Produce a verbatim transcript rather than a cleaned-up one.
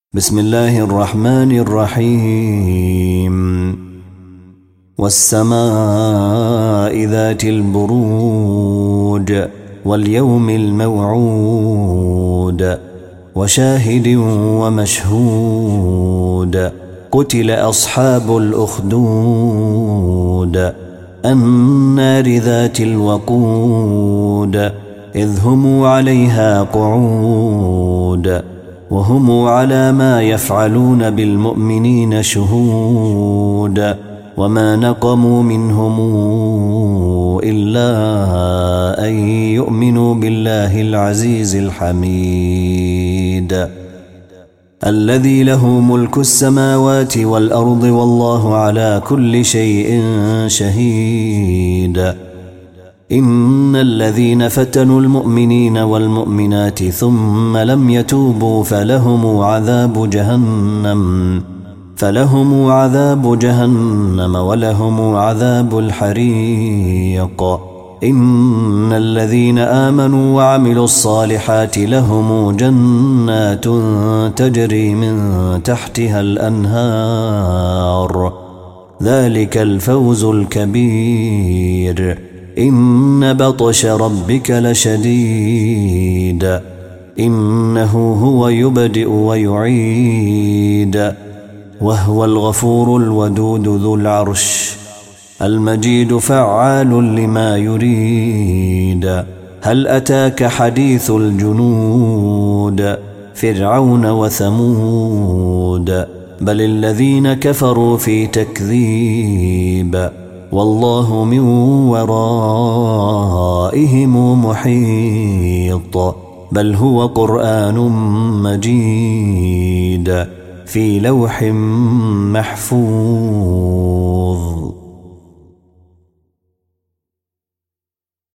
بسم الله الرحمن الرحيم والسماء ذات البروج واليوم الموعود وشاهد ومشهود قتل أصحاب الأخدود النار ذات الوقود إذ هم عليها قعود وهم على ما يفعلون بالمؤمنين شهود وما نقموا منهم إلا أن يؤمنوا بالله العزيز الحميد الذي له ملك السماوات والأرض والله على كل شيء شهيد إن الذين فتنوا المؤمنين والمؤمنات ثم لم يتوبوا فلهم عذاب جهنم فلهم عذاب جهنم ولهم عذاب الحريق إن الذين آمنوا وعملوا الصالحات لهم جنات تجري من تحتها الأنهار ذلك الفوز الكبير إن بطش ربك لشديد إنه هو يبدئ ويعيد وهو الغفور الودود ذو العرش المجيد فعال لما يريد هل أتاك حديث الجنود فرعون وثمود بل الذين كفروا في تكذيب والله من ورائهم محيط بل هو قرآن مجيد في لوح محفوظ.